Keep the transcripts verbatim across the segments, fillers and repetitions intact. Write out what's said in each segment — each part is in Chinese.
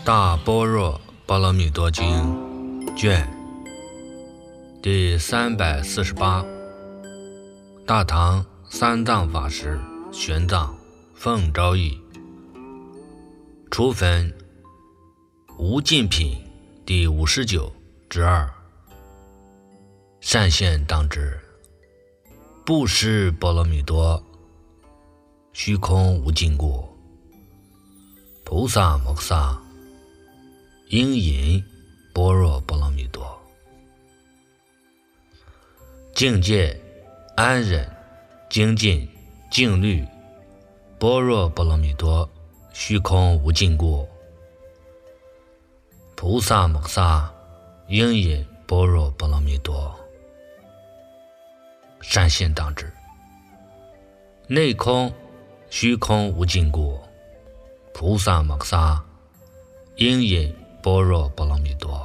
大般若波罗蜜多经卷第三百四十八，大唐三藏法师玄奘奉诏译，初分无尽品第五十九之二，善现当知，布施波罗蜜多，虚空无尽故，菩萨摩诃萨应引般若波罗蜜多，境界安忍精进静虑，般若波罗蜜多，虚空无尽故，菩萨摩诃萨应引般若波罗蜜多，善现当知，内空虚空无尽故，菩萨摩诃萨应引般若波罗蜜多，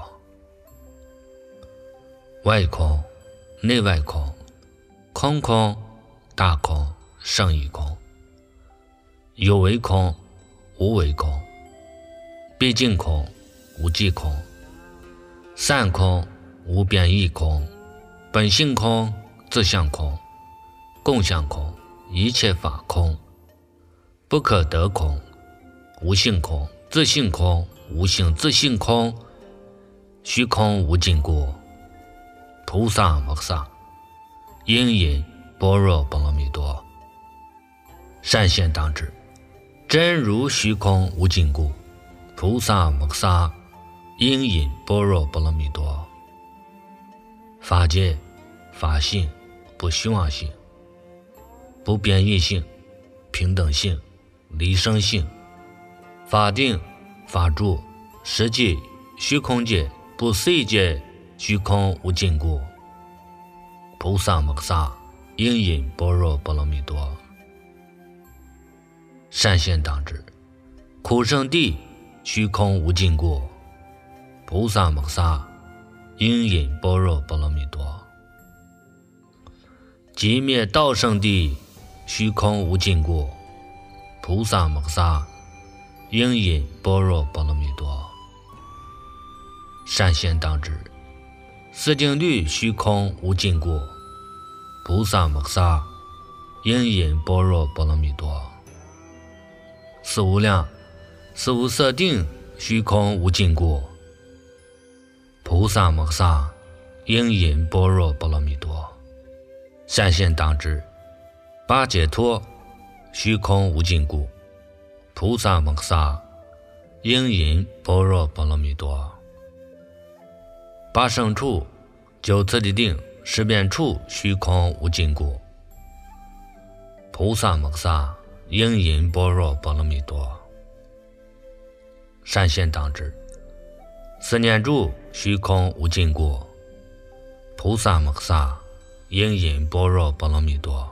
外空内外空，空空大空胜义空，有为空无为空，毕竟空无际空，散空无边义空，本性空自相空，共相空一切法空，不可得空，无性空自性空，无性自性空，虚空无尽故，菩萨摩诃萨应引般若波罗蜜多，善现当知，真如虚空无尽故，菩萨摩诃萨应引般若波罗蜜多，法界法性不虚妄性，不变异性，平等性，离生性，法定法住实际虚空界不随界虚空无尽故，菩萨摩诃萨应引般若波罗蜜多，善现当知，苦圣地虚空无尽故，菩萨摩诃萨应引般若波罗蜜多，极灭道圣地虚空无尽故，菩萨摩诃萨应引般若波罗蜜多，善现当知，四定律虚空无尽故，菩萨摩诃萨应引般若波罗蜜多，四无量四无色定虚空无尽故，菩萨摩诃萨应引般若波罗蜜多，善现当知，八解脱虚空无尽故，菩萨摩诃萨应引般若波罗蜜多，八胜处九次第定十遍处虚空无尽故，菩萨摩诃萨应引般若波罗蜜多，善现当知，四念住虚空无尽故，菩萨摩诃萨应引般若波罗蜜多，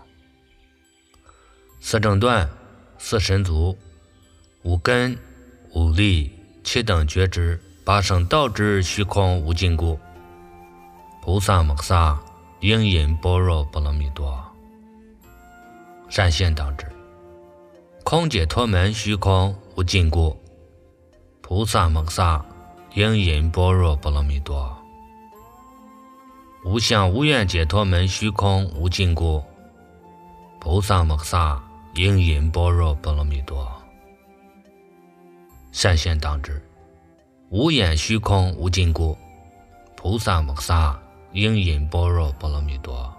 四正断四神足五根五力七等觉知八圣道之虚空无尽故，菩萨摩诃萨应引般若波罗蜜多，善现当知，空解脱门虚空无尽故，菩萨摩诃萨应引般若波罗蜜多，无相无愿解脱门虚空无尽故，菩萨摩诃萨应引般若波罗蜜多，善现当知，无眼虚空无尽故，菩萨摩诃萨应引般若波罗蜜多，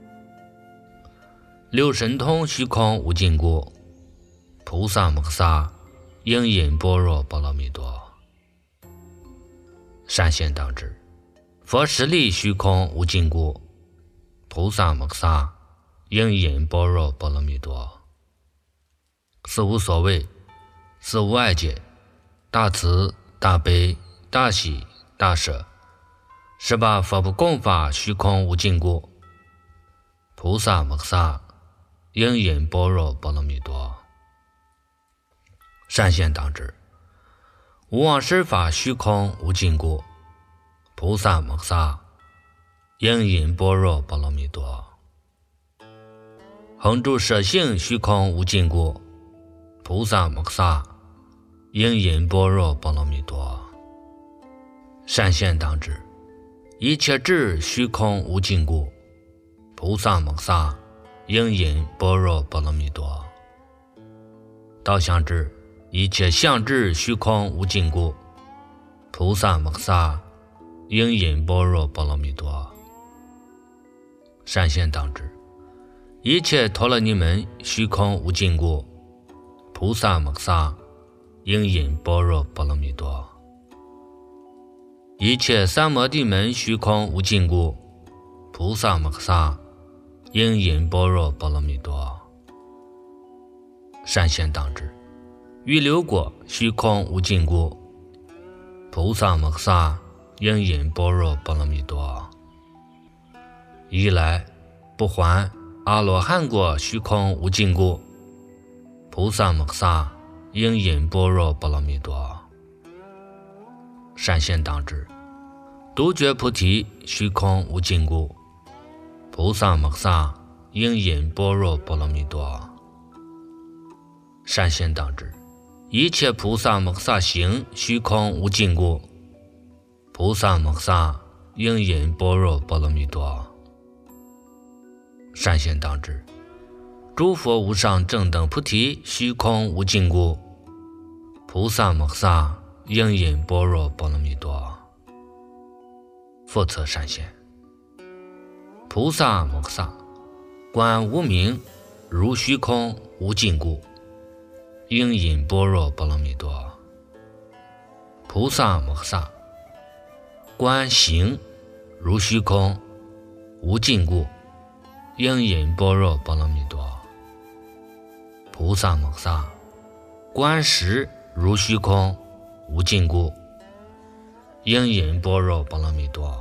六神通虚空无尽故，菩萨摩诃萨应引般若波罗蜜多，善现当知，佛实力虚空无尽故，菩萨摩诃萨应引般若波罗蜜多，四无所谓四无碍解大慈大悲大喜大舍十八佛不共法虚空无尽故，菩萨摩诃萨应引般若波罗蜜多，善现当知，无妄施法虚空无尽故，菩萨摩诃萨应引般若波罗蜜多，恒住舍性虚空无尽故，菩萨摩诃萨应引般若波罗蜜多。善现当知，一切智虚空无尽故，菩萨摩萨应引般若波罗蜜多。道相知，一切相智虚空无尽故，菩萨摩萨应引般若波罗蜜多。善现当知，一切陀罗尼门虚空无尽故，菩萨摩萨应引般若波罗蜜多。一切三摩地门虚空无尽故，菩萨摩萨应引般若波罗蜜多。善现当知，于六果虚空无尽故，菩萨摩萨应引般若波罗蜜多。一来不还阿罗汉果虚空无尽故，菩萨摩萨应引般若波罗蜜多。善现当知，独觉菩提虚空无尽故，菩萨摩萨应引般若波罗蜜多。善现当知，一切菩萨摩萨行虚空无尽故，菩萨摩萨应引般若波罗蜜多。善现当知，诸佛无上正等菩提虚空无尽故，菩萨摩萨应引般若波罗蜜多。复次善现，菩萨摩萨观无明如虚空无尽故，应引般若波罗蜜多。菩萨摩萨观行如虚空无尽故，应引般若波罗蜜多。菩萨摩萨观识如虚空无尽故，应引般若波罗蜜多。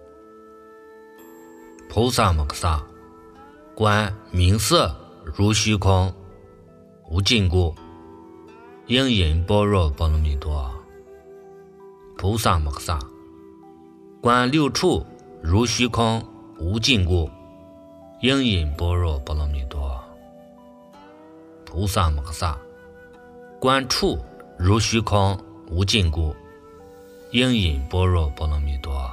菩萨摩萨观名色如虚空无尽故，应引般若波罗蜜多。菩萨摩萨观六处如虚空无尽故，应引般若波罗蜜多。菩萨摩萨观处如虚空无尽故，应引般若波罗蜜多。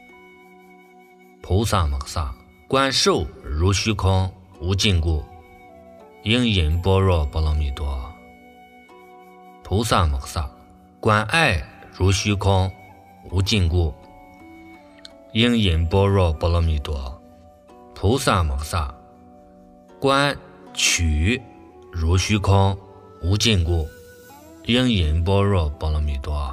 菩萨摩萨观受如虚空无尽故，应引般若波罗蜜多。菩萨摩萨观爱如虚空无尽故，应引般若波罗蜜多。菩萨摩萨观取如虚空无尽故，应引般若波罗蜜多。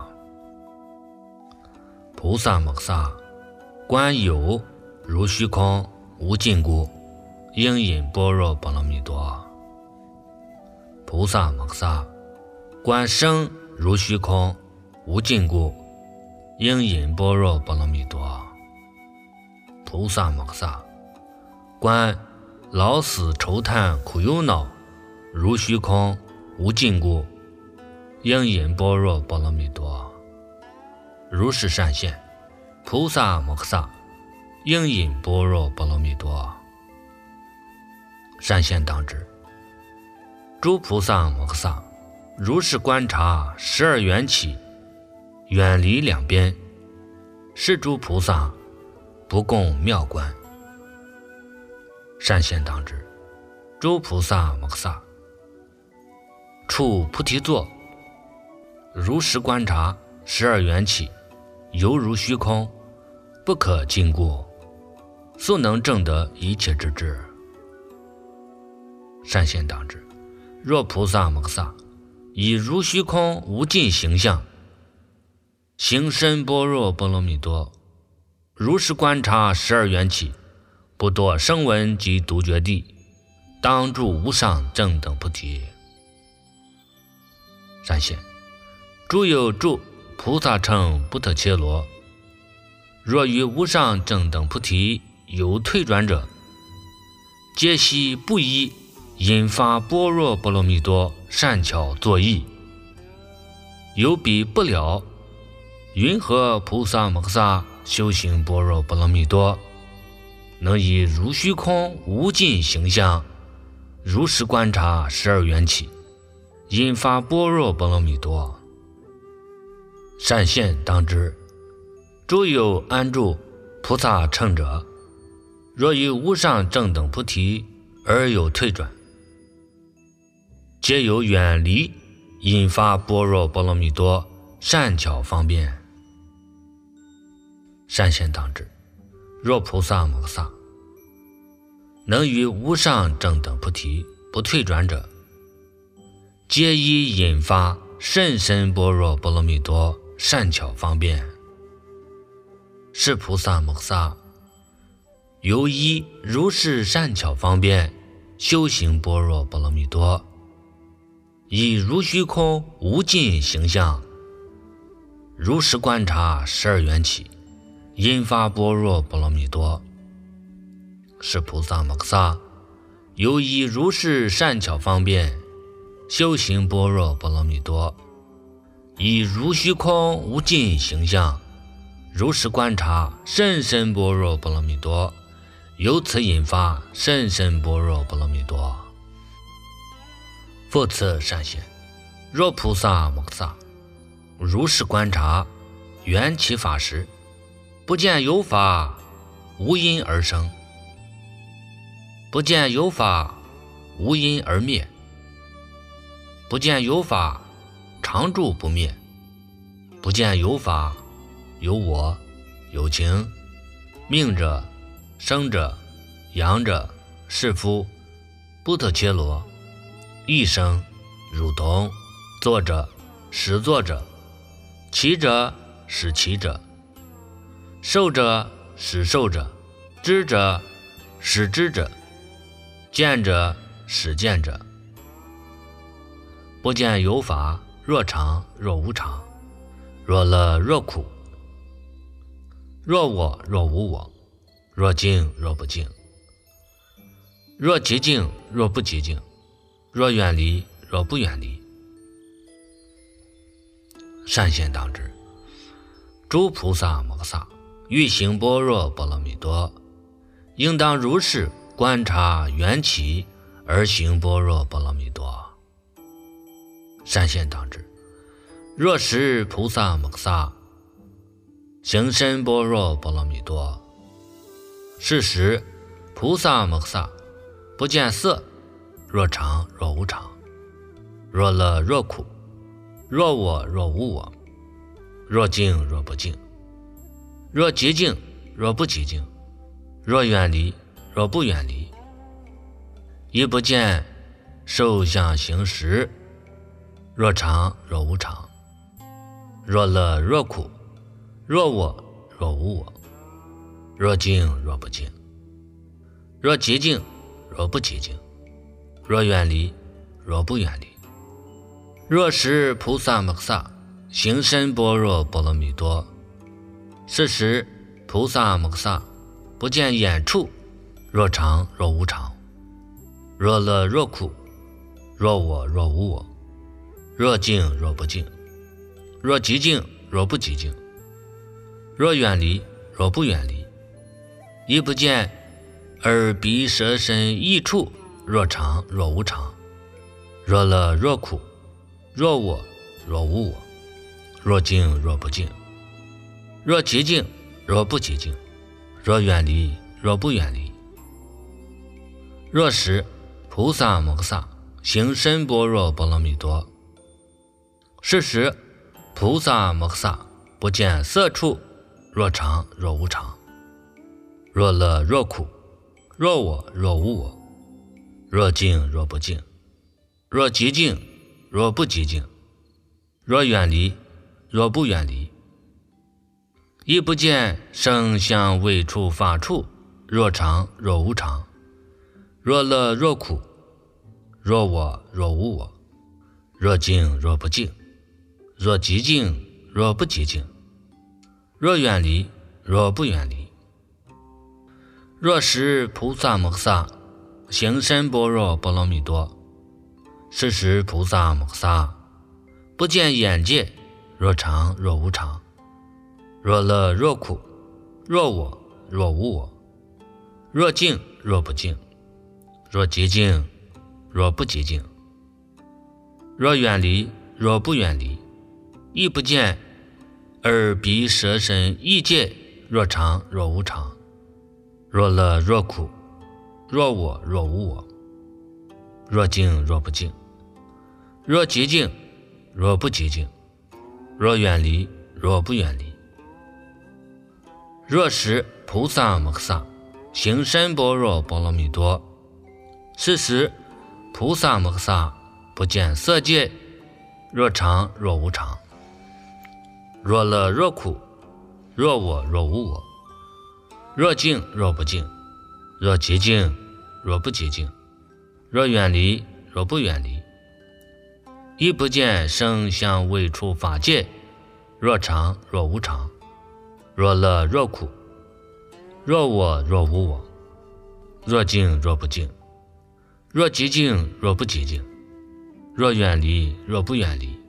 菩萨摩萨观有如虚空无尽故，应引般若波罗蜜多。菩萨摩萨观生如虚空无尽故，应引般若波罗蜜多。菩萨摩萨观老死愁叹苦忧恼如虚空无尽故，应引般若波罗蜜多。如是善现，菩萨摩萨应引般若波罗蜜多。善现当知，诸菩萨摩萨如是观察十二缘起，远离两边，是诸菩萨不共妙观。善现当知，诸菩萨摩萨处菩提座，如实观察十二缘起，犹如虚空，不可禁锢，速能证得一切之智。善现当知，若菩萨摩萨以如虚空无尽形象，行深般若波罗蜜多，如实观察十二缘起，不堕声闻及独觉地，当住无上正等菩提。善现，诸有住菩萨乘不特伽罗，若于无上正等菩提有退转者，皆悉不依引发般若波罗蜜多善巧作意，有彼不了，云何菩萨摩萨修行般若波罗蜜多，能以如虚空无尽形象，如实观察十二缘起，引发般若波罗蜜多， 善现当知，诸有安住菩萨乘者，若于无上正等菩提而有退转，皆有远离引发般若波罗蜜多善巧方便。善现当知，若菩萨摩诃萨能于无上正等菩提不退转者，皆以引发甚深般若波罗蜜多善巧方便。是菩萨摩诃萨由依如是善巧方便修行般若波罗蜜多，以如虚空无尽形象如实观察十二缘起，引发般若波罗蜜多。是菩萨摩诃萨由依如是善巧方便修行般若波罗蜜多，以如虚空无尽形象如实观察甚深般若波罗蜜多，由此引发甚深般若波罗蜜多。复次善现，若菩萨摩诃萨如是观察缘起法时，不见有法无因而生，不见有法无因而灭，不见有法常住不灭，不见有法有我有情，命者生者阳者士夫布特切罗，一生汝童，作者始作者，骑者始骑者，受者始受者，知者始知者，见者始见者。不见有法若常若无常，若乐若苦，若我若无我，若静若不静，若极静若不极静，若远离若不远离。善现当知，诸菩萨摩诃萨欲行般若波罗蜜多，应当如是观察缘起而行般若波罗蜜多。善现当知，若是菩萨摩诃萨行深般若波罗蜜多，是时菩萨摩诃萨不见色，若常若无常，若乐若苦，若我若无我，若静若不静，若极静若不极静，若远离若不远离。亦不见受想行识，若常若无常，若乐若苦，若我若无我，若静若不静，若极静若不极静，若远离若不远离。若是菩萨摩诃萨行深般若波罗蜜多，是时菩萨摩诃萨不见眼处，若常若无常，若乐若苦，若我若无我，若静若不静，若极静若不极静，若远离若不远离。亦不见耳鼻舌身意处，若常若无常，若乐若苦，若我若无我，若静若不静，若极静若不极静，若远离若不远离。若时菩萨摩诃萨行深般若波罗蜜多，是时菩萨摩诃萨不见色处，若常若无常，若乐若苦，若我若无我，若静若不静，若极静若不极静，若远离若不远离。亦不见声香味触法处，若常若无常，若乐若苦，若我若无我，若静若不静，若极静若不极静，若远离若不远离。若时菩萨摩诃萨行深般若波罗蜜多，是时菩萨摩诃萨不见眼界，若常若无常，若乐若苦，若我若无我，若静若不静，若极静若不极静，若远离若不远离。亦不见而彼舍身异界，若常若无常，若乐若苦，若我若无我，若静若不静，若寂静若不寂静，若远离若不远离。若是菩萨摩诃萨行深般若波罗蜜多，是时菩萨摩诃萨不见色界，若常若无常，若乐若苦，若我若无我，若静若不静，若寂静若不寂静，若远离若不远离。亦不见声香味触法界，若常若无常，若乐若苦，若我若无我，若静若不静，若寂静若不寂静，若远离若不远离。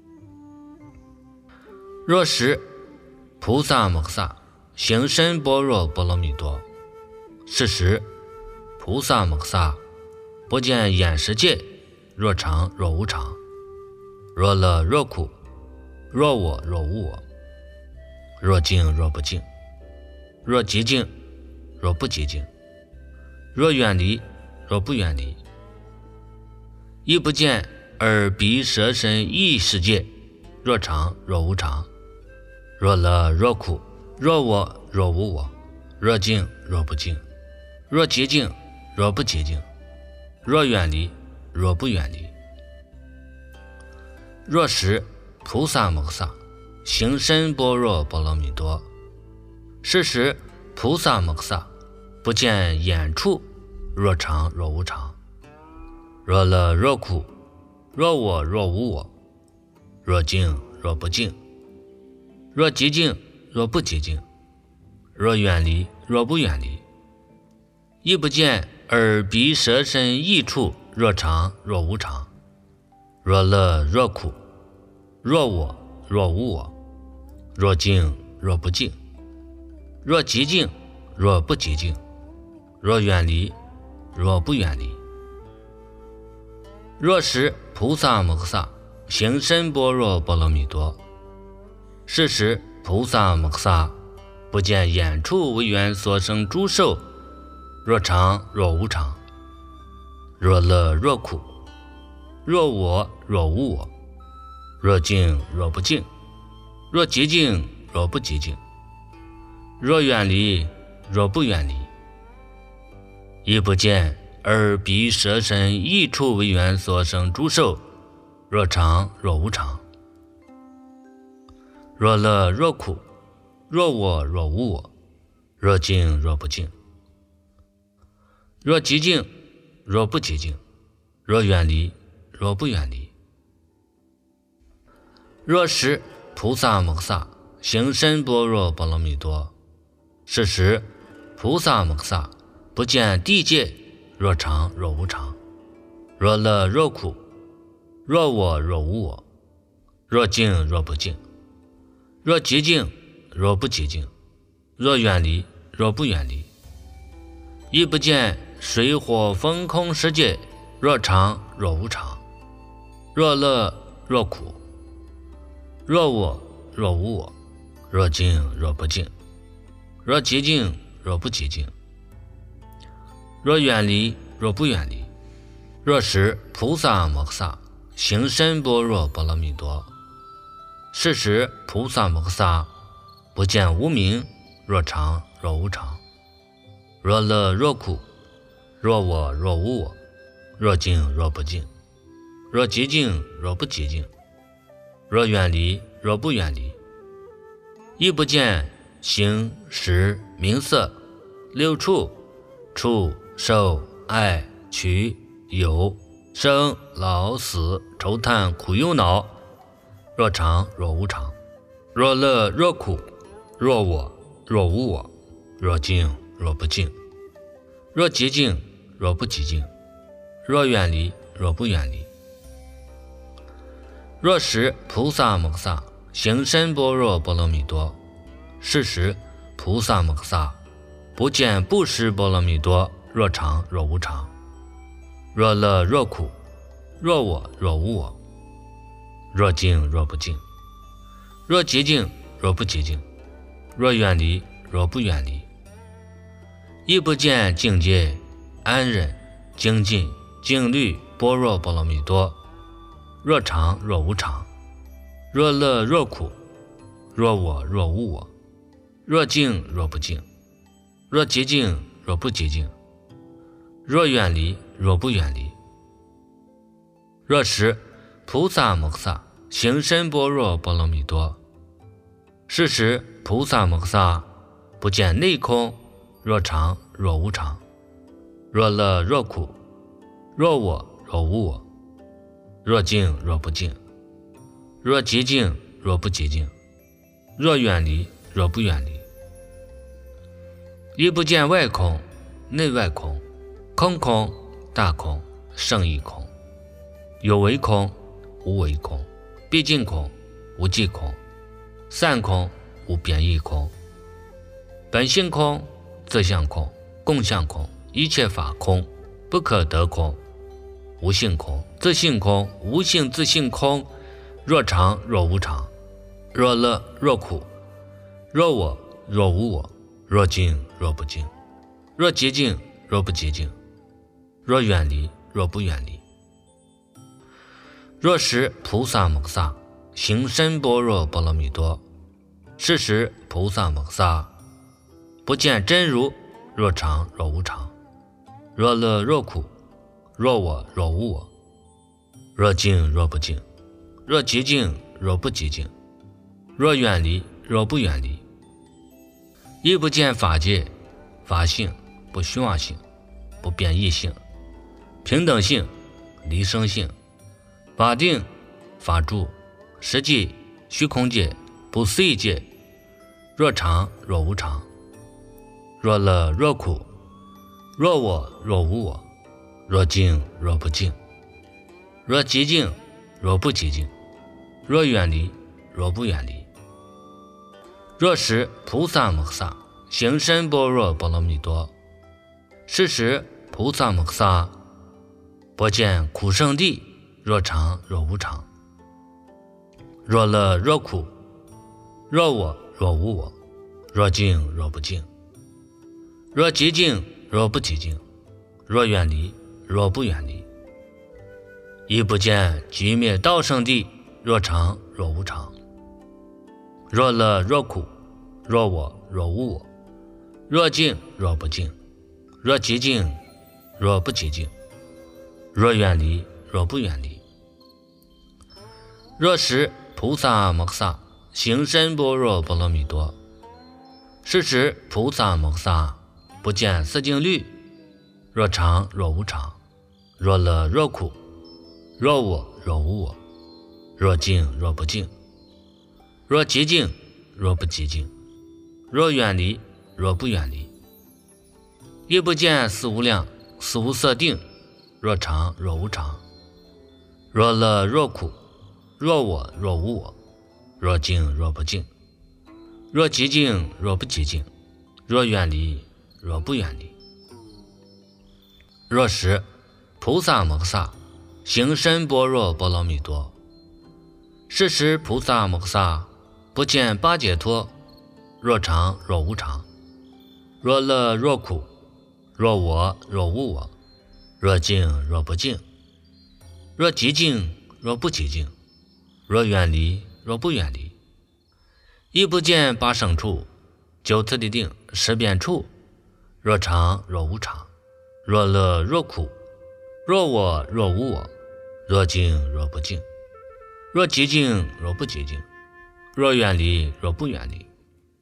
若是菩萨摩诃萨行深般若波罗蜜多，是时菩萨摩诃萨不见眼识界，若常若无常，若乐若苦，若我若无我，若静若不静，若寂静若不寂静，若远离若不远离。亦不见耳鼻舌身意识界，若常若无常，若乐若苦，若我若无我，若静若不静，若寂静若不寂静，若远离若不远离。若是菩萨摩诃萨行深般若波罗蜜多，是时菩萨摩诃萨不见眼处，若常若无常，若乐若苦，若我若无我，若静若不静，若寂静若不寂静，若远离若不远离。亦不见耳鼻舌身意处，若常若无常，若乐若苦，若我若无我，若静若不静，若寂静若不寂静，若远离若不远离。若是菩萨摩诃萨行深般若波罗蜜多，是时菩萨摩诃萨不见眼处为缘所生诸受，若常若无常，若乐若苦，若我若无我，若静若不静，若寂静若不寂静，若远离若不远离。亦不见耳鼻舌身意处为缘所生诸受，若常若无常，若乐若苦，若我若无我，若静若不静，若寂静若不寂静，若远离若不远离。若是菩萨摩诃萨行深般若波罗蜜多，是时菩萨摩诃萨不见地界，若常若无常，若乐若苦，若我若无我，若静若不静，若寂静若不寂静，若远离若不远离。亦不见水火风空世界，若常若无常，若乐若苦，若我若无我，若静若不静，若寂静若不寂静，若远离若不远离。若是菩萨摩诃萨行深般若波罗蜜多，是时菩萨摩诃萨不见无明，若常若无常，若乐若苦，若我若无我，若静若不静，若寂静若不寂静，若远离若不远离。亦不见形识名色六处触受爱取有生老死愁叹苦忧恼，若常若无常，若乐若苦，若我若无我，若静若不静，若寂静若不寂静，若远离若不远离。若是菩萨摩诃萨行深般若波罗蜜多，是时菩萨摩诃萨不见布施波罗蜜多，若常若无常，若乐若苦，若我若无我，若静若不静，若寂静若不寂静；若远离，若不远离。亦不见境界安忍、精进、静虑、般若波罗蜜多。若常若无常，若乐若苦，若我若无我，若静若不静，若寂静若不寂静，若远离若不远离。若识菩萨摩诃萨行深般若波罗蜜多。是时菩萨摩诃萨不见内空，若常若无常，若乐若苦，若我若无我，若静若不静，若寂静若不寂静，若远离若不远离。亦不见外空、内外空，空空、大空、胜义空，有为空、无为空，毕竟空、无际空，散空、无边异空，本性空、自相空、共相空，一切法空，不可得空，无性空、自性空、无性自性空，若常若无常，若乐若苦，若我若无我，若静若不静，若寂静若不寂静，若远离若不远离。若识菩萨摩诃萨行深般若波罗蜜多。是时菩萨摩诃萨不见真如，若常若无常，若乐若苦，若我若无我，若静若不静，若寂静若不寂静，若远离若不远离。亦不见法界、法性、不虚妄性、不变异性、平等性、离生性、法定、法住、实际、虚空界、不思议界，若常若无常，若乐若苦，若我若无我，若静若不静，若寂静若不寂静，若远离若不远离。若识菩萨摩诃萨行深般若波罗蜜多。是时菩萨摩诃萨不见苦圣地，若常若无常，若乐若苦，若我若无我，若静若不静，若寂静若不寂静，若远离若不远离。亦不见寂灭道圣地，若常若无常，若乐若苦，若我若无我，若静若不静，若寂静若不寂静，若远离若不远离。若识菩萨摩诃萨行深般若波罗蜜多。是时菩萨摩诃萨不见四境律，若常若无常，若乐若苦，若我若无我，若静若不静，若寂静若不寂静，若远离若不远离。亦不见四无量、四无色定，若常若无常，若乐若苦，若我若无我，若静若不静，若寂静若不寂静，若远离若不远离。若识菩萨摩诃萨行深般若波罗蜜多。是时菩萨摩诃萨不见八解脱，若常若无常，若乐若苦，若我若无我，若静若不静，若寂静若不寂静，若远离若不远离。亦不见八胜处、九次第定、十遍处，若常若无常，若乐若苦，若我若无我，若静若不静，若寂静若不寂静，若远离若不远离。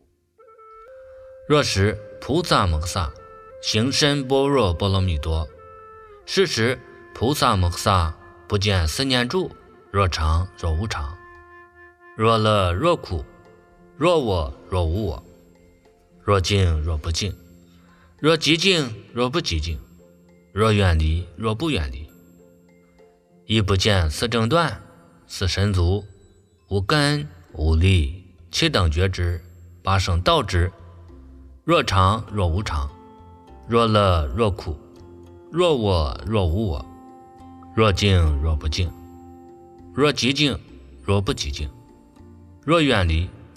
若识菩萨摩诃萨行深般若波罗蜜多。是时菩萨摩诃萨不见四念住，若常若无常，若乐若苦，若我若无我，若静若不静，若寂静若不寂静，若远离若不远离。亦不见四正断、四神足、无根无力、七等觉知、八圣道知，若常若无常，若乐若苦，若我若无我，若静若不静，若寂静若不寂静，若远离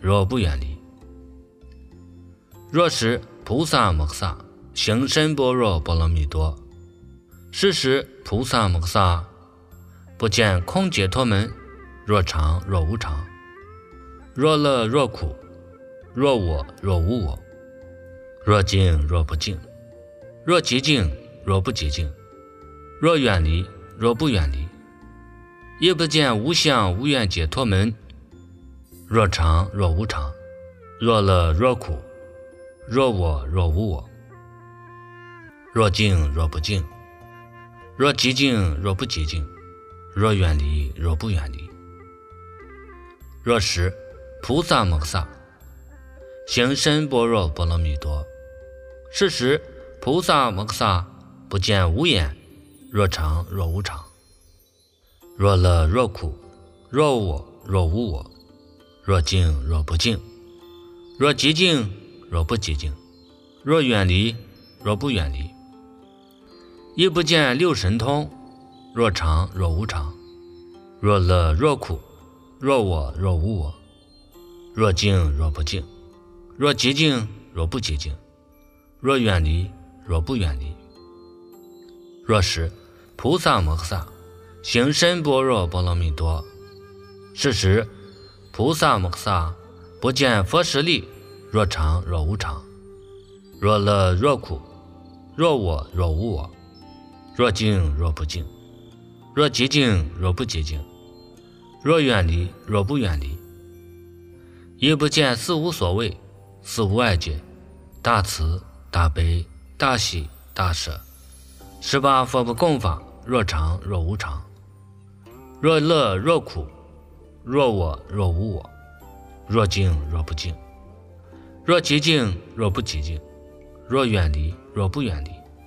若不远离。若是菩萨摩诃萨行深般若波罗蜜多，是时菩萨摩诃萨不见空解脱门，若常若无常，若乐若苦，若我若无我，若净若不净，若极净若不极净，若远离若不远离，亦不见无相无愿解脱门，若常若无常，若乐若苦，若我若无我，若净若不净，若极净若不极净，若远离若不远离。若时菩萨摩诃萨行深般若波罗蜜多，是时菩萨摩诃萨不见无眼，若常若无常，若乐若苦，若我若无我，若净若不净，若极净若不极净，若远离若不远离，亦不见六神通，若常若无常，若乐若苦，若我若无我，若净若不净，若极净若不极净，若远离若不远离。若时菩萨摩诃萨行深般若波罗蜜多，是时菩萨摩诃萨不见佛实力，若常若无常，若乐若苦，若我若无我，若净若不净，若极净若不极净，若远离若不远离，亦不见四无所谓，四无碍界，大慈大悲大喜大舍，十八佛不共法，若常若无常，若乐若苦，若我若无我，若净若不净，若极净若不极净，若远离若不远离。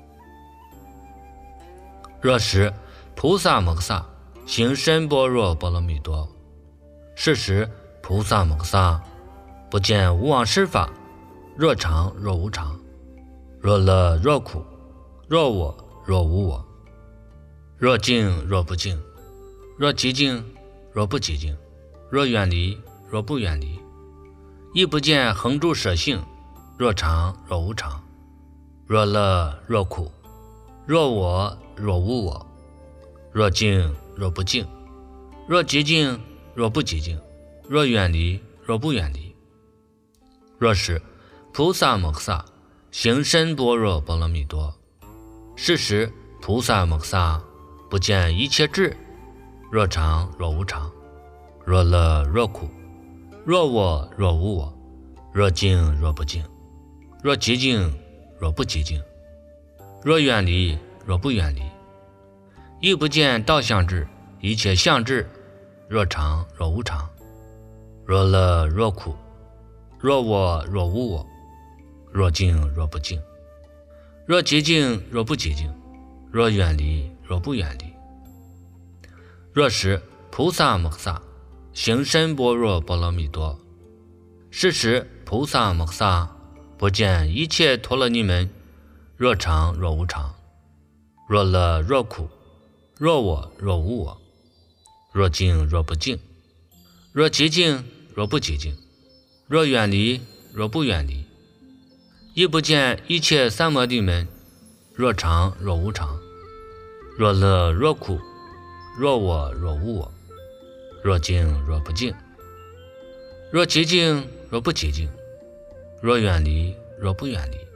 若时菩萨摩诃萨行深般若波罗蜜多，是时菩萨摩诃萨不见无往施法，若常若无常，若乐若苦，若我若无我，若净若不净，若极净若不极净，若远离若不远离，亦不见恒住舍性，若常若无常，若乐若苦，若我若无我，若净若不净，若极净若不极净，若远离若不远离。若是菩萨摩诃萨行深般若波罗蜜多，是时菩萨摩诃萨不见一切智，若常若无常，若乐若苦，若我若无我，若净若不净，若极净若不极净，若远离若不远离，亦不见道相智一切相智，若常若无常，若乐若苦，若我若无我，若净若不净，若极净若不极净，若远离若不远离。若时菩萨摩诃萨行深般若波罗蜜多，是时菩萨摩诃萨不见一切陀罗尼门，若常若无常，若乐若苦，若我若无我，若净若不净，若极净若不极净，若远离若不远离，亦不见一切三摩地门，若常若无常，若乐若苦，若我若无我，若净若不净，若极净若不极净，若远离若不远离。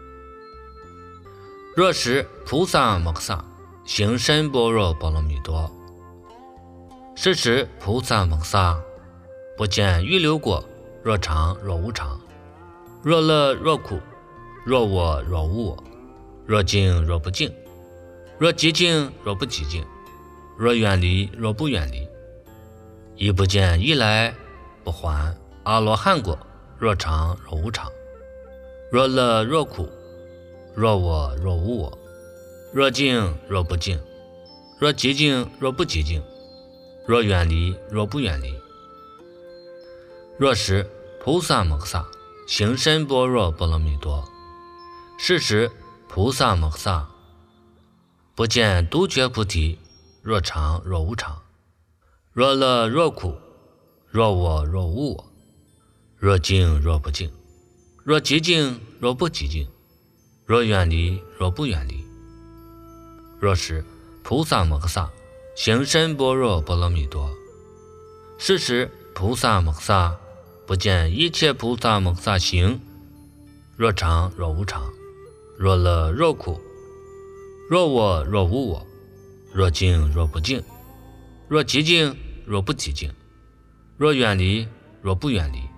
若时菩萨摩诃萨行深般若波罗蜜多，是时菩萨摩诃萨不见预流果，若常若无常，若乐若苦，若我若无我，若净若不净，若极净若不极净，若远离若不远离，亦不见一来不还阿罗汉果，若常若无常，若乐若苦，若我若无我，若净若不净，若极净若不极净，若远离若不远离。若时菩萨摩诃萨行深般若波罗蜜多，是时菩萨摩诃萨不见独觉菩提，若常若无常，若乐若苦，若我若无我， 若静若不静，若寂静若不寂静，若远离若不远离。若是菩萨摩诃萨行深般若波罗蜜多，是时菩萨摩诃萨不见一切菩萨摩诃萨行，若常若无常，若乐若苦，若我若无我，若静若不静，若寂静若不寂静，若远离若不远离。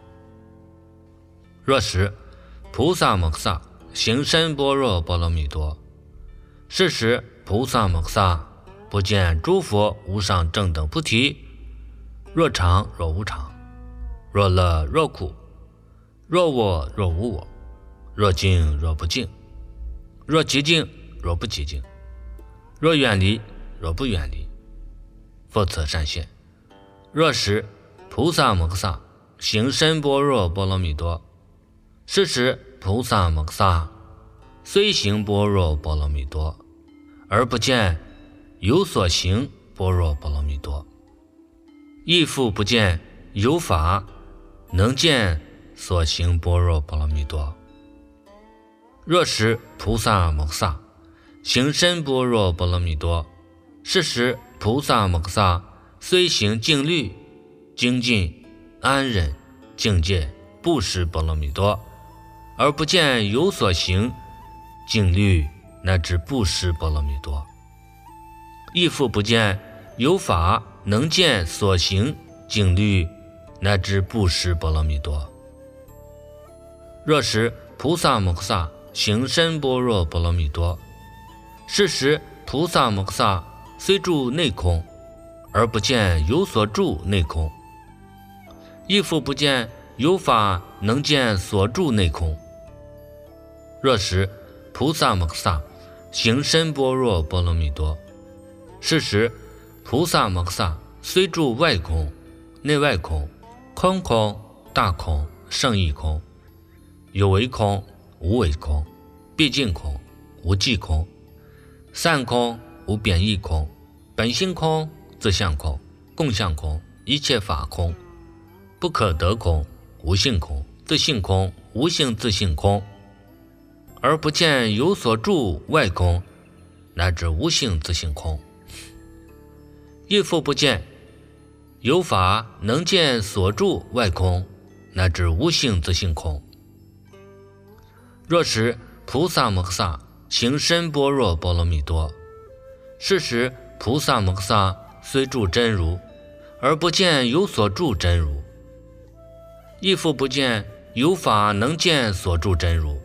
若是菩萨摩诃萨行深般若波罗蜜多，是时菩萨摩诃萨不见诸佛无上正等菩提，若常若无常，若乐若苦，若我若无我，若静若不静，若寂静若不寂静，若远离若不远离。复次善现，若时菩萨摩诃萨行深般若波罗蜜多，是时菩萨摩诃萨虽行般若波罗蜜多，而不见有所行般若波罗蜜多，亦复不见有法能见所行般若波罗蜜多。若时菩萨摩诃萨行深般若波罗蜜多，是时菩萨摩诃萨虽行静虑、精进、安忍、境界、布施波罗蜜多，而不见有所行静虑乃至布施波罗蜜多，亦复不见有法能见所行静虑乃至布施波罗蜜多。若时菩萨摩诃萨行深般若波罗蜜多，是时菩萨摩诃萨虽住内空，而不见有所住内空，亦复不见有法能见所住内空。若时菩萨摩诃萨行深般若波罗蜜多，是时菩萨摩诃萨虽住外空、内外空、空空、大空、胜义空，有为空、无为空、毕竟空、无际空、散空、无贬义空、本性空、自相空、共相空、一切法空、不可得空、无性空、自性空、无性自性空，而不见有所住外空乃至无性自性空，亦复不见有法能见所住外空乃至无性自性空。若时菩萨摩诃萨行深般若波罗蜜多，是时菩萨摩诃萨虽住真如，而不见有所住真如，亦复不见有法能见所住真如。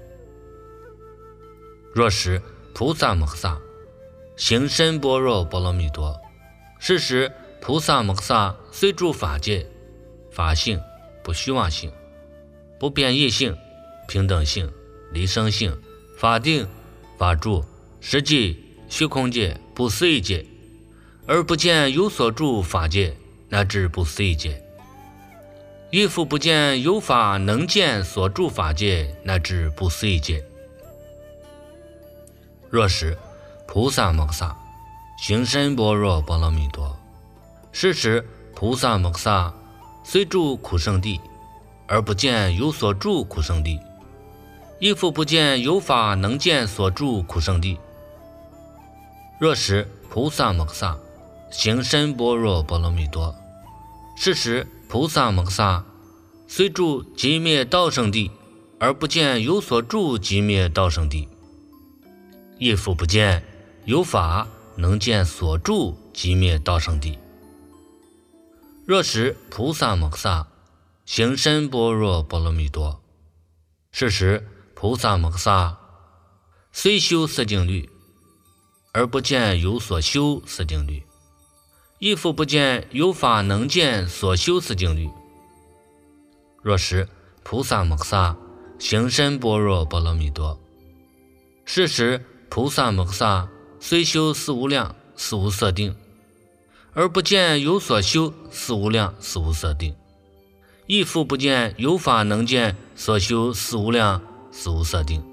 若时菩萨摩诃萨行深般若波罗蜜多，是时菩萨摩诃萨虽住法界、法性、不虚妄性、不变异性、平等性、离生性、法定、法住、实际、虚空界、不思议界，而不见有所住法界乃至不思议界，亦复不见有法能见所住法界乃至不思议界。若时菩萨摩诃萨行深般若波罗蜜多，是时菩萨摩诃萨虽住苦圣地，而不见有所住苦圣地，亦复不见有法能见所住苦圣地。若时菩萨摩诃萨行深般若波罗蜜多，是时菩萨摩诃萨虽住极灭道圣地，而不见有所住极灭道圣地，亦复不见有法能见所住极灭道圣地。若时菩萨摩诃萨行深般若波罗蜜多，是时菩萨摩诃萨虽修四静虑，而不见有所修四静虑，亦复不见有法能见所修四静虑。若时菩萨摩诃萨行深般若波罗蜜多，是时菩萨摩诃萨虽修四无量四无色定，而不见有所修四无量四无色定，亦复不见有法能见所修四无量四无色定。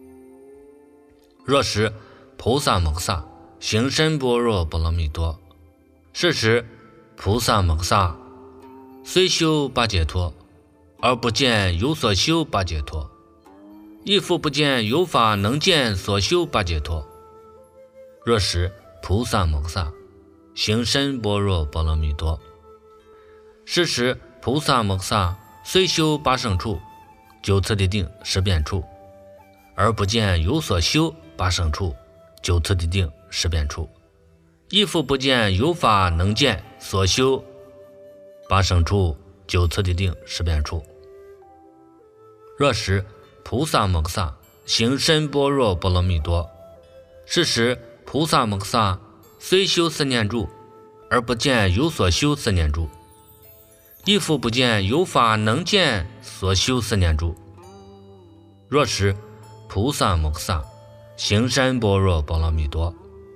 若时菩萨摩诃萨行深般若波罗蜜多，是时菩萨摩诃萨虽修八解脱， 而不见有所修八解脱，亦复不见有法能见所修八解脱。若是菩萨摩诃萨行深般若波罗蜜多，是时菩萨摩诃萨虽修八胜处、九次第定、十变处，而不见有所修八胜处、九次第定、十变处，亦复不见有法能见所修八胜处、九次第定、十变处。若时菩萨摩诃萨行深般若波罗蜜多，是时菩萨摩诃萨虽修四念住，而不见有所修四念住，亦复不见有法能见所修四念住。若时菩萨摩诃萨行深般若波罗蜜多，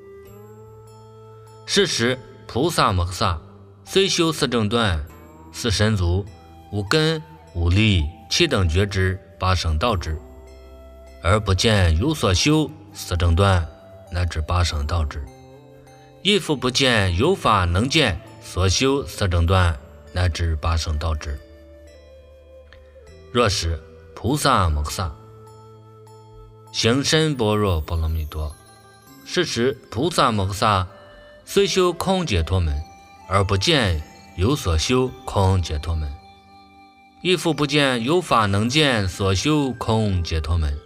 是时菩萨摩诃萨虽修四正断、四神足、五根、五力、七等觉支、八圣道支，而不见有所修四正断乃至八圣道支，亦复不见有法能见所修四正断乃至八圣道支。若是菩萨摩诃萨行深般若波罗蜜多，是时菩萨摩诃萨虽修空解脱门，而不见有所修空解脱门，亦复不见有法能见所修空解脱门。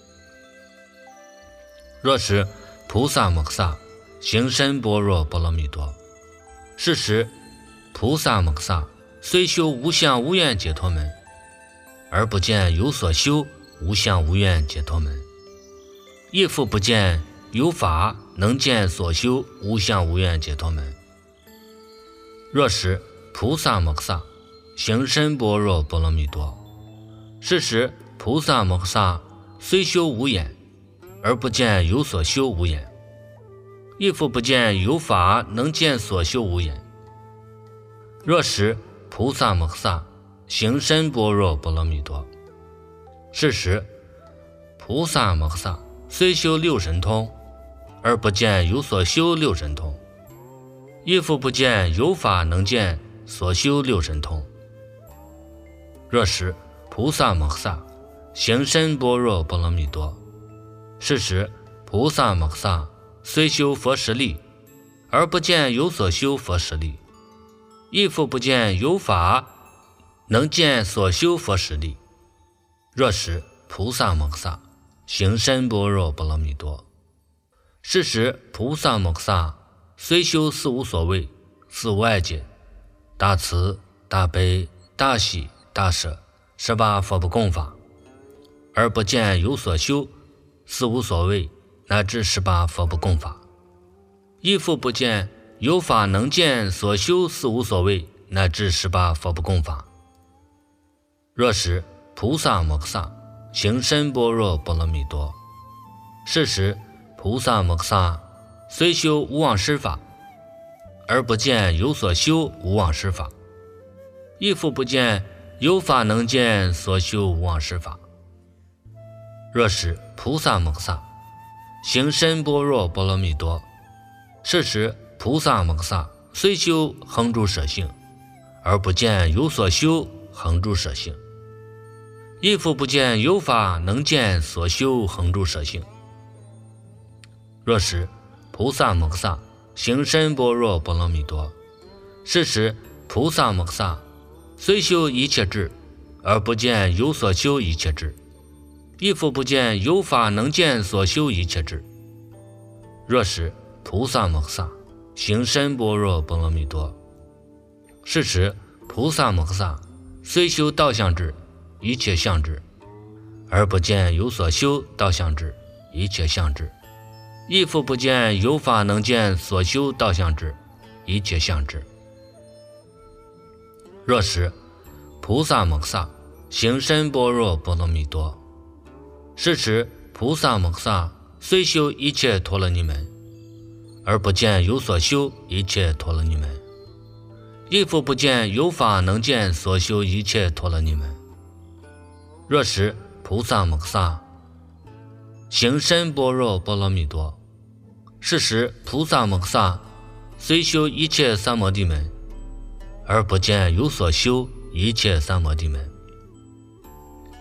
若是菩萨摩诃萨行深般若波罗蜜多，是时菩萨摩诃萨虽修无相无愿解脱门，而不见有所修无相无愿解脱门，亦复不见有法能见所修无相无愿解脱门。若时菩萨摩诃萨行深般若波罗蜜多，是时菩萨摩诃萨虽修无眼，而不见有所修无眼，亦复不见有法能见所修无眼。若时菩萨摩诃萨行深般若波罗蜜多，是时菩萨摩诃萨虽修六神通，而不见有所修六神通，亦复不见有法能见所修六神通。若时菩萨摩诃萨行深般若波罗蜜多，是时菩萨摩诃萨虽修佛十力，而不见有所修佛十力，亦复不见有法能见所修佛十力。若时菩萨摩诃萨行深般若波罗蜜多，是时菩萨摩诃萨虽修四无所谓、四无碍解、大慈、大悲、大喜、大舍十八佛不共法，而不见有所修四无所谓乃至十八佛不共法，亦复不见有法能见所修四无所谓乃至十八佛不共法。若时菩萨摩诃萨行深般若波罗蜜多，是时菩萨摩诃萨虽修无忘失法，而不见有所修无忘失法，亦复不见有法能见所修无忘失法。若时菩萨摩诃萨行深般若波罗蜜多，是时菩萨摩诃萨虽修恒住舍性，而不见有所修恒住舍性，亦复不见有法能见所修恒住舍性。若时菩萨摩诃萨行深般若波罗蜜多，是时菩萨摩诃萨虽修一切智，而不见有所修一切智，亦复不见有法能见所修一切智。若时菩萨摩诃萨行深般若波罗蜜多，是时菩萨摩诃萨虽修道相智、一切相智，而不见有所修道相智、一切相智，亦复不见有法能见所修道相智、一切相智。若时菩萨摩诃萨行深般若波罗蜜多，是时菩萨摩诃萨虽修一切陀罗尼门，而不见有所修一切陀罗尼门，亦复不见有法能见所修一切陀罗尼门。若时菩萨摩诃萨行深般若波罗蜜多，是时菩萨摩诃萨虽修一切三摩地门，而不见有所修一切三摩地门，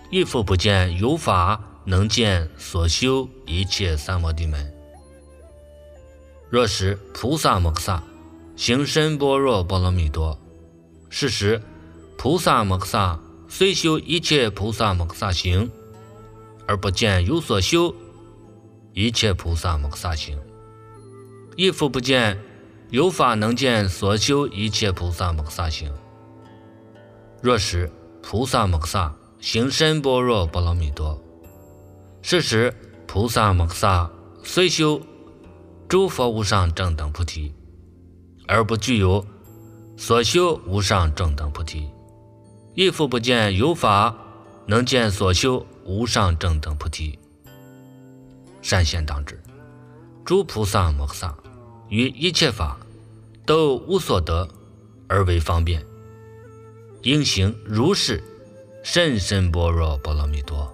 亦复不见有法能见所修一切三摩地门。若是菩萨摩诃萨行深般若波罗蜜多，是时菩萨摩诃萨虽修一切菩萨摩诃萨行，而不见有所修一切菩萨摩诃萨行，亦复不见有法能见所修一切菩萨摩诃萨行。若是菩萨摩诃萨行深般若波罗蜜多，是时菩萨摩诃萨虽修诸佛无上正等菩提，而不具有所修无上正等菩提，亦复不见有法能见所修无上正等菩提。善现当知，诸菩萨摩诃萨于一切法都无所得而为方便，应行如是甚深般若波罗蜜多。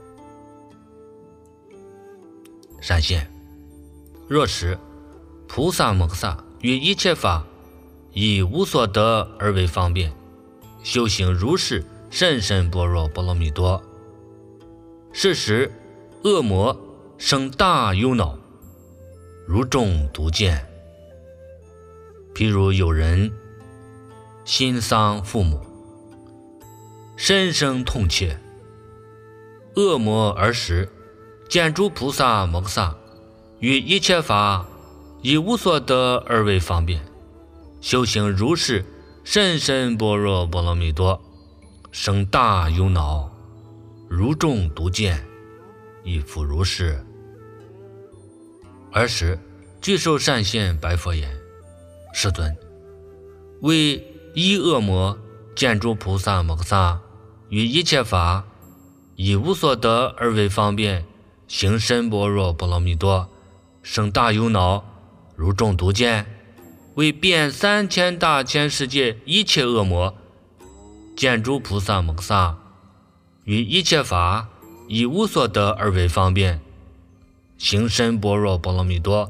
善现，若是菩萨摩诃萨于一切法以无所得而为方便，修行如是甚深般若波罗蜜多，是时恶魔生大忧恼，如中毒箭。譬如有人心丧父母，深生痛切，恶魔而时见诸菩萨摩诃萨于一切法以无所得而为方便，修行如是甚深般若波罗蜜多，生大忧恼，如中毒箭，亦复如是。尔时具受善现白佛言：世尊，为一恶魔见诸菩萨摩诃萨于一切法以无所得而为方便，行深般若波罗蜜多，生大忧恼，如中毒箭，为遍三千大千世界一切恶魔见诸菩萨摩诃萨于一切法以无所得而为方便，行深般若波罗蜜多，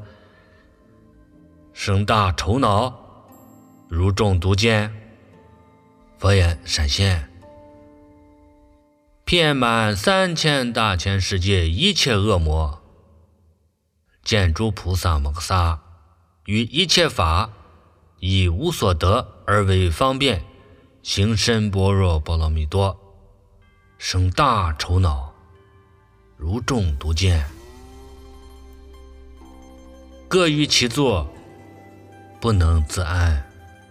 生大愁恼，如中毒箭。佛言：善现，遍满三千大千世界一切恶魔见诸菩萨摩诃萨于一切法以无所得而为方便，行深般若波罗蜜多，生大愁恼，如中毒箭。各于其座，不能自安。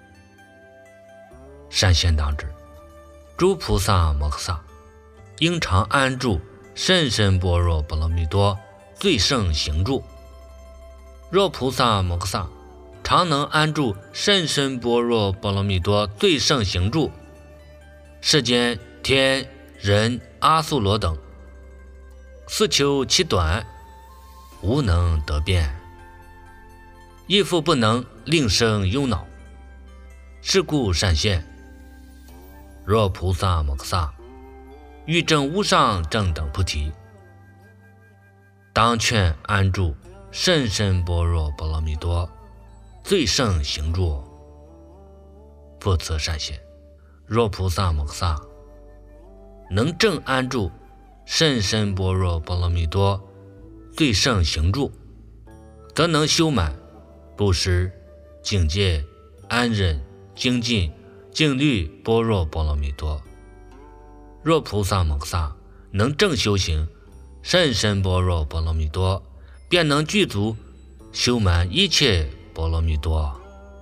善现当知，诸菩萨摩诃萨应常安住甚深般若波罗蜜多最胜行住。若菩萨摩诃萨常能安住甚深般若波罗蜜多最胜行住，世间天人阿修罗等思求其短，无能得变，亦复不能令生忧恼。是故善现，若菩萨摩诃萨欲证无上正等菩提，当劝安住甚深般若波罗蜜多最胜行住。复次善现，若菩萨摩诃萨能正安住甚深般若波罗蜜多最胜行住，则能修满布施、境界、安忍、精进、静虑般若波罗蜜多。若菩萨摩诃萨能正修行甚深般若波罗蜜多，便能具足修满一切波罗蜜多。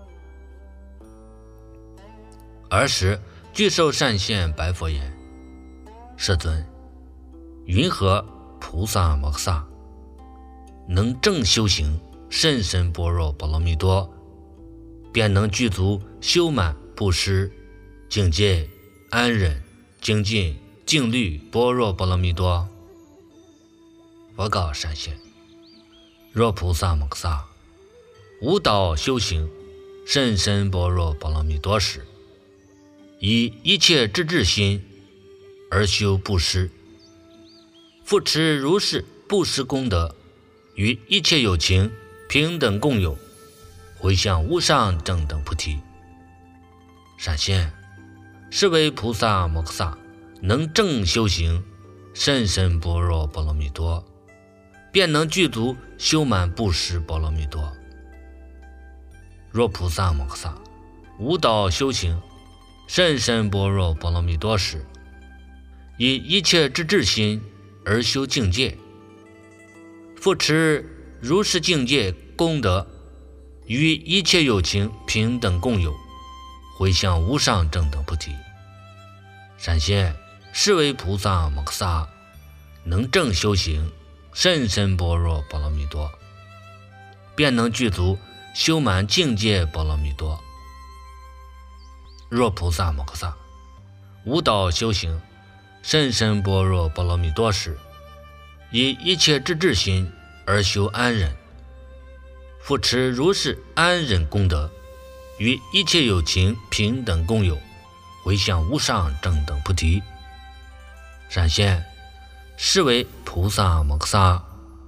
尔时具受善现白佛言：世尊，云何菩萨摩诃萨能正修行甚深般若波罗蜜多，便能具足修满布施、境界、安忍、精进、静虑般若波罗蜜多？佛告善现，若菩萨摩诃萨无道修行甚深般若波罗蜜多时，以一切智智心而修布施，复持如是布施功德，与一切有情平等共有，回向无上正等菩提。善现，是为菩萨摩诃萨能正修行甚深般若波罗蜜多，便能具足修满布施波罗蜜多。若菩萨摩诃萨无道修行甚深般若波罗蜜多时，以一切之智心而修境界，复持如是境界功德，与一切有情平等共有，回向无上正等菩提。闪现是为菩萨摩诃萨能正修行甚深般若波罗蜜多，便能具足修满境界波罗蜜多。若菩萨摩诃萨无道修行甚深般若波罗蜜多时，以一切之智心而修安忍，复持如是安忍功德，与一切有情平等共有，回向无上正等菩提。闪现是为菩萨摩诃萨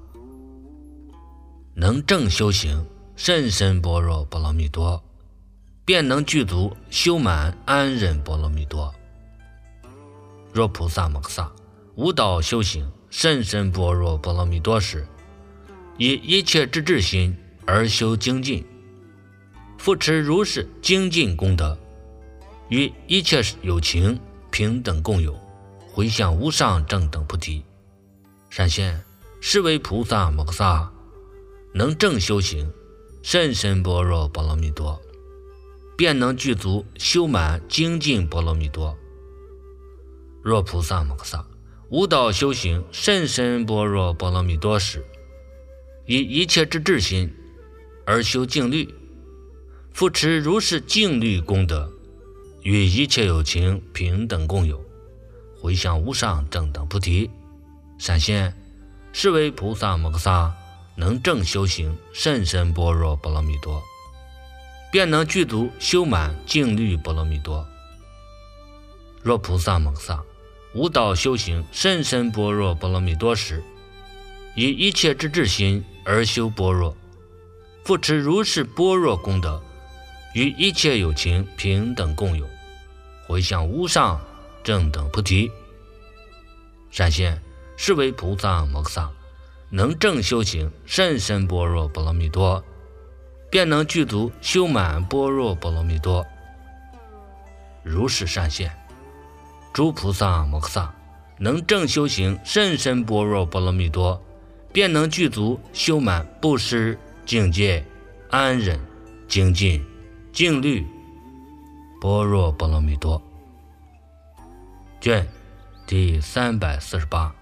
能正修行甚深般若波罗蜜多，便能具足修满安忍波罗蜜多。若菩萨摩诃萨无道修行甚深般若波罗蜜多时，以一切之智心而修精进，复持如是精进功德，与一切有情平等共有，回向无上正等菩提。闪现是为菩萨摩诃萨能正修行甚深般若波罗蜜多，便能具足修满精进波罗蜜多。若菩萨摩诃萨无道修行甚深般若波罗蜜多时，以一切之智心而修静虑，复持如是静虑功德，与一切有情平等共有，回向无上正等菩提。闪现是为菩萨摩诃萨能正修行甚深般若波罗蜜多，便能具足修满静虑波罗蜜多。若菩萨摩诃萨无道修行甚深般若波罗蜜多时，以一切之智心而修般若，复持如是般若功德，与一切有情平等共有，回向无上正等菩提。闪现是为菩萨摩诃萨能正修行甚深般若波罗蜜多，便能具足修满般若波罗蜜多。如是闪现诸菩萨摩诃萨能正修行甚深般若波罗蜜多，便能具足修满布施、境界、安忍、精进、静虑般若波罗蜜多。卷第三百四十八。